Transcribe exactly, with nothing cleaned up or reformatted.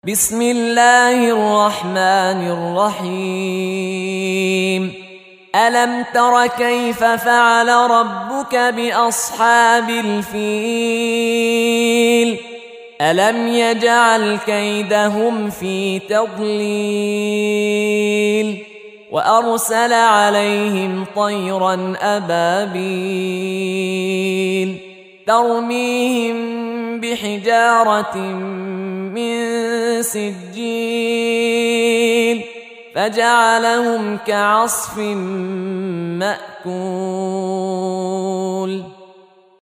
بسم الله الرحمن الرحيم ألم تر كيف فعل ربك بأصحاب الفيل ألم يجعل كيدهم في تضليل وأرسل عليهم طيرا أبابيل ترميهم بحجارة من سجيل فجعلهم كعصف مأكول